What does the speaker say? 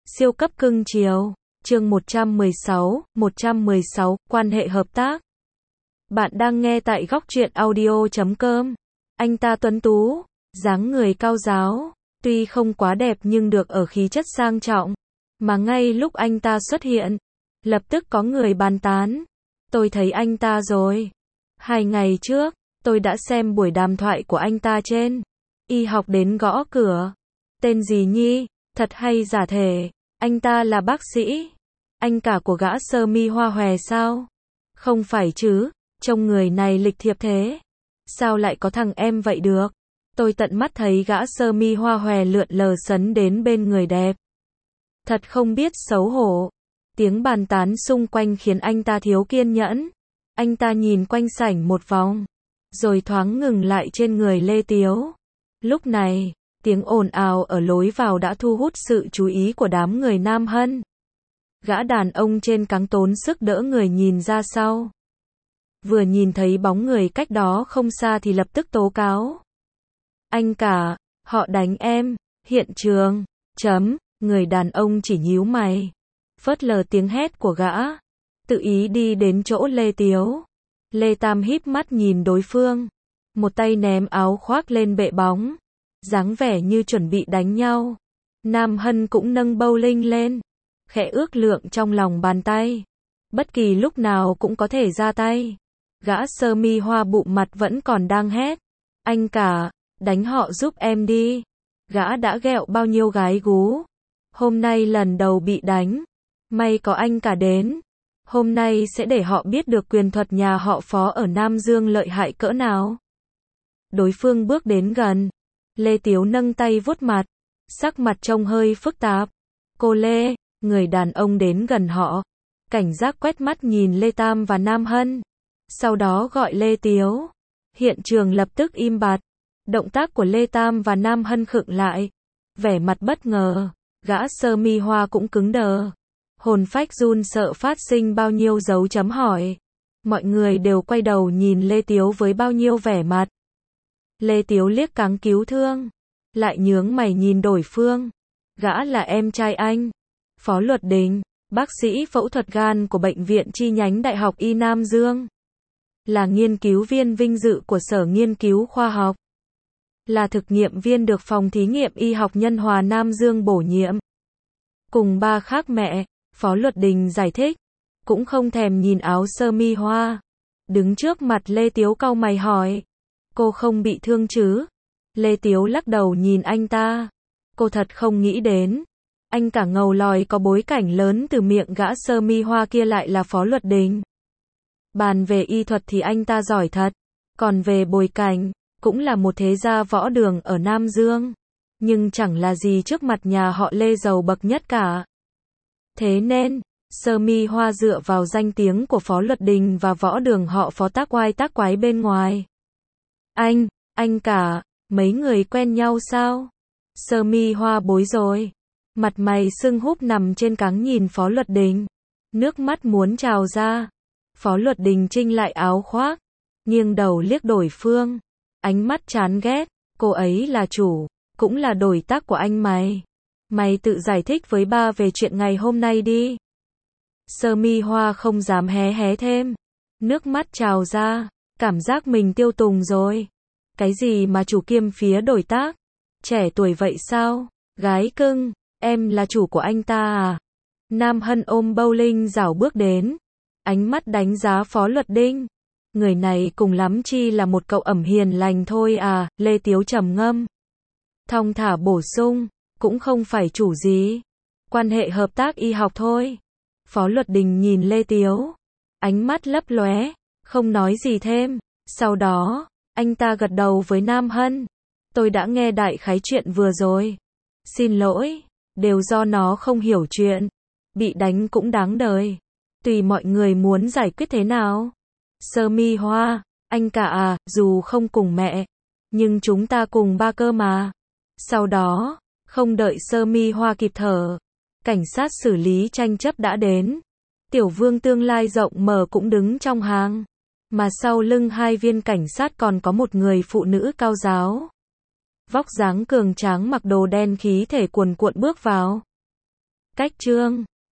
Siêu cấp cưng chiều. Chương 116, quan hệ hợp tác. Bạn đang nghe tại góc truyện audio.com. Anh ta tuấn tú, dáng người cao ráo, tuy không quá đẹp nhưng được ở khí chất sang trọng. Mà ngay lúc anh ta xuất hiện, lập tức có người bàn tán. Tôi thấy anh ta rồi. 2 ngày trước, tôi đã xem buổi đàm thoại của anh ta trên Y học đến gõ cửa. Tên gì Nhi, thật hay giả thể, anh ta là bác sĩ. Anh cả của gã sơ mi hoa hòe sao? Không phải chứ, trông người này lịch thiệp thế. Sao lại có thằng em vậy được? Tôi tận mắt thấy gã sơ mi hoa hòe lượn lờ sấn đến bên người đẹp. Thật không biết xấu hổ. Tiếng bàn tán xung quanh khiến anh ta thiếu kiên nhẫn. Anh ta nhìn quanh sảnh một vòng, rồi thoáng ngừng lại trên người Lê Tiếu. Lúc này, tiếng ồn ào ở lối vào đã thu hút sự chú ý của đám người Nam Hân. Gã đàn ông trên cáng tốn sức đỡ người nhìn ra sau. Vừa nhìn thấy bóng người cách đó không xa thì lập tức tố cáo. Anh cả, họ đánh em, hiện trường, người đàn ông chỉ nhíu mày, phớt lờ tiếng hét của gã, tự ý đi đến chỗ Lê Tiếu. Lê Tam híp mắt nhìn đối phương, một tay ném áo khoác lên bệ bóng, dáng vẻ như chuẩn bị đánh nhau. Nam Hân cũng nâng bowling lên, khẽ ước lượng trong lòng bàn tay. Bất kỳ lúc nào cũng có thể ra tay. Gã sơ mi hoa bụng mặt vẫn còn đang hét. Anh cả, đánh họ giúp em đi. Gã đã ghẹo bao nhiêu gái gú. Hôm nay lần đầu bị đánh. May có anh cả đến. Hôm nay sẽ để họ biết được quyền thuật nhà họ Phó ở Nam Dương lợi hại cỡ nào. Đối phương bước đến gần. Lê Tiếu nâng tay vuốt mặt. Sắc mặt trông hơi phức tạp. Cô Lê, người đàn ông đến gần họ. Cảnh giác quét mắt nhìn Lê Tam và Nam Hân. Sau đó gọi Lê Tiếu. Hiện trường lập tức im bặt. Động tác của Lê Tam và Nam Hân khựng lại. Vẻ mặt bất ngờ. Gã sơ mi hoa cũng cứng đờ. Hồn phách run sợ phát sinh bao nhiêu dấu chấm hỏi. Mọi người đều quay đầu nhìn Lê Tiếu với bao nhiêu vẻ mặt. Lê Tiếu liếc cáng cứu thương. Lại nhướng mày nhìn đối phương. Gã là em trai anh. Phó Luật Đình, bác sĩ phẫu thuật gan của Bệnh viện chi nhánh Đại học Y Nam Dương. Là nghiên cứu viên vinh dự của Sở Nghiên cứu Khoa học. Là thực nghiệm viên được Phòng Thí nghiệm Y học Nhân hòa Nam Dương bổ nhiệm. Cùng ba khác mẹ, Phó Luật Đình giải thích. Cũng không thèm nhìn áo sơ mi hoa. Đứng trước mặt Lê Tiếu cau mày hỏi. Cô không bị thương chứ? Lê Tiếu lắc đầu nhìn anh ta. Cô thật không nghĩ đến. Anh cả ngầu lòi có bối cảnh lớn từ miệng gã sơ mi hoa kia lại là Phó Luật Đình. Bàn về y thuật thì anh ta giỏi thật. Còn về bối cảnh, cũng là một thế gia võ đường ở Nam Dương. Nhưng chẳng là gì trước mặt nhà họ Lê giàu bậc nhất cả. Thế nên, sơ mi hoa dựa vào danh tiếng của Phó Luật Đình và võ đường họ Phó tác oai tác quái bên ngoài. Anh cả, mấy người quen nhau sao? Sơ mi hoa bối rối. Mặt mày sưng húp nằm trên cáng nhìn Phó Luật Đình. Nước mắt muốn trào ra. Phó Luật Đình chinh lại áo khoác. Nghiêng đầu liếc đối phương. Ánh mắt chán ghét. Cô ấy là chủ, cũng là đối tác của anh mày. Mày tự giải thích với ba về chuyện ngày hôm nay đi. Sơ mi hoa không dám hé thêm. Nước mắt trào ra. Cảm giác mình tiêu tùng rồi. Cái gì mà chủ kiêm phía đối tác? Trẻ tuổi vậy sao? Gái cưng, em là chủ của anh ta à? Nam Hân ôm bowling rảo bước đến. Ánh mắt đánh giá Phó Luật Đình. Người này cùng lắm chi là một cậu ẩm hiền lành thôi à? Lê Tiếu trầm ngâm. Thong thả bổ sung, cũng không phải chủ gì. Quan hệ hợp tác y học thôi. Phó Luật Đình nhìn Lê Tiếu. Ánh mắt lấp lóe, không nói gì thêm. Sau đó, anh ta gật đầu với Nam Hân. Tôi đã nghe đại khái chuyện vừa rồi. Xin lỗi, đều do nó không hiểu chuyện. Bị đánh cũng đáng đời. Tùy mọi người muốn giải quyết thế nào. Sơ mi hoa, anh cả à, dù không cùng mẹ, nhưng chúng ta cùng ba cơ mà. Sau đó, không đợi sơ mi hoa kịp thở, cảnh sát xử lý tranh chấp đã đến. Tiểu vương tương lai rộng mở cũng đứng trong hàng. Mà sau lưng hai viên cảnh sát còn có một người phụ nữ cao ráo. Vóc dáng cường tráng mặc đồ đen khí thể cuồn cuộn bước vào. cách Trương